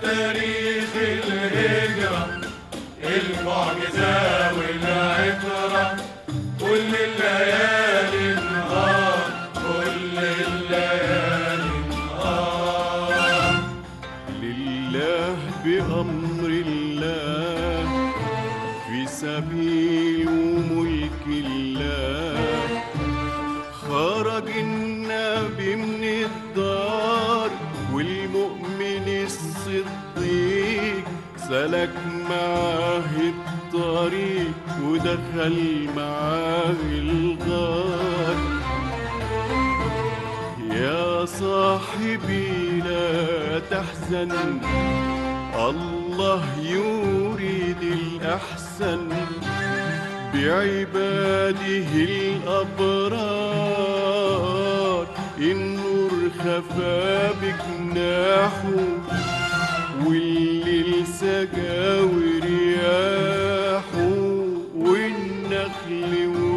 تاريخ الهجرة، المعجزة والعبرة، كل الليالي نهار، كل الليالي نهار. لله بأمر الله، في سبيل وملك الله، خرج النبي من الدار، والمؤمن الصديق سلك معاه الطريق، ودخل معاه الغار. يا صاحبي لا تحزن، الله يريد الأحسن بعباده الأبرار. النور خفى بجناحه، والليل سجى ورياحه، والنخل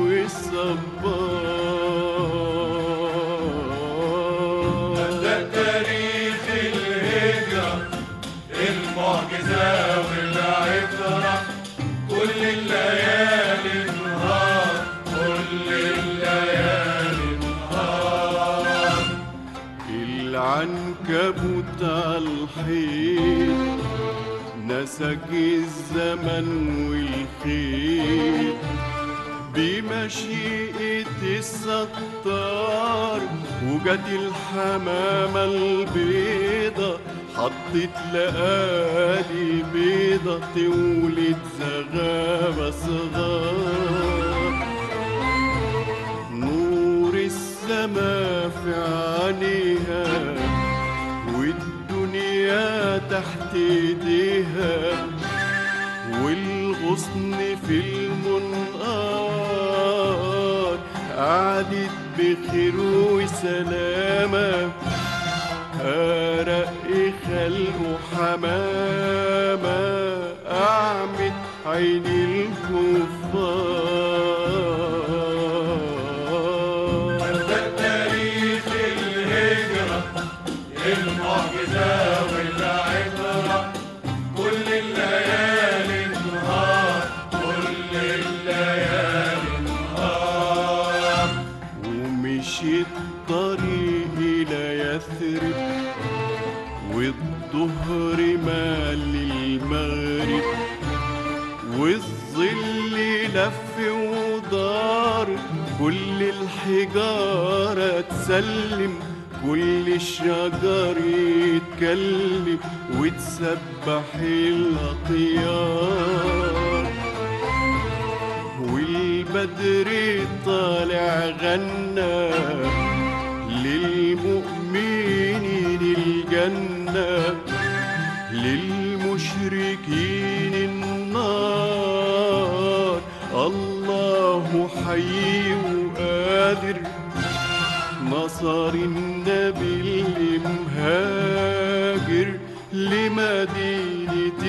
والصبار. ده تاريخ الهجرة، المعجزة والعبرة، كل الليالي نهار، كل الليالي نهار. العنكبوت على الحيط نسج الزمن والخيط، بمشيئة الستار، وجت الحمامة البيضة، حطت لقالي بيضة تولد زغابة صغار. نور السما في عينيها، والدنيا تحت ايديها، والغصن في المنقار، قعدت بخير وسلامة، أرق خلق حمامة، أعمت عين الكفار. ده تاريخ الهجرة، المعجزة والعبرة، كل الليالي نهار، كل الليالي نهار. ومشي الطريق إلى يثرب، والظهر مال المغرب، والظل لف ودار، كل الحجارة تسلم، كل الشجر يتكلم، وتسبح الأطيار. والبدر طالع غنى للمؤمنين الجنة، للمشركين النار. الله حي وقادر، نصر النبي المهاجر لمدينة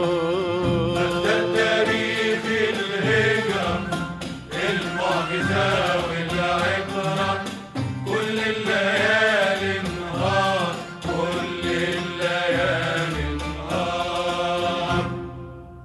الأنصار. ده تاريخ الهجرة، المعجزة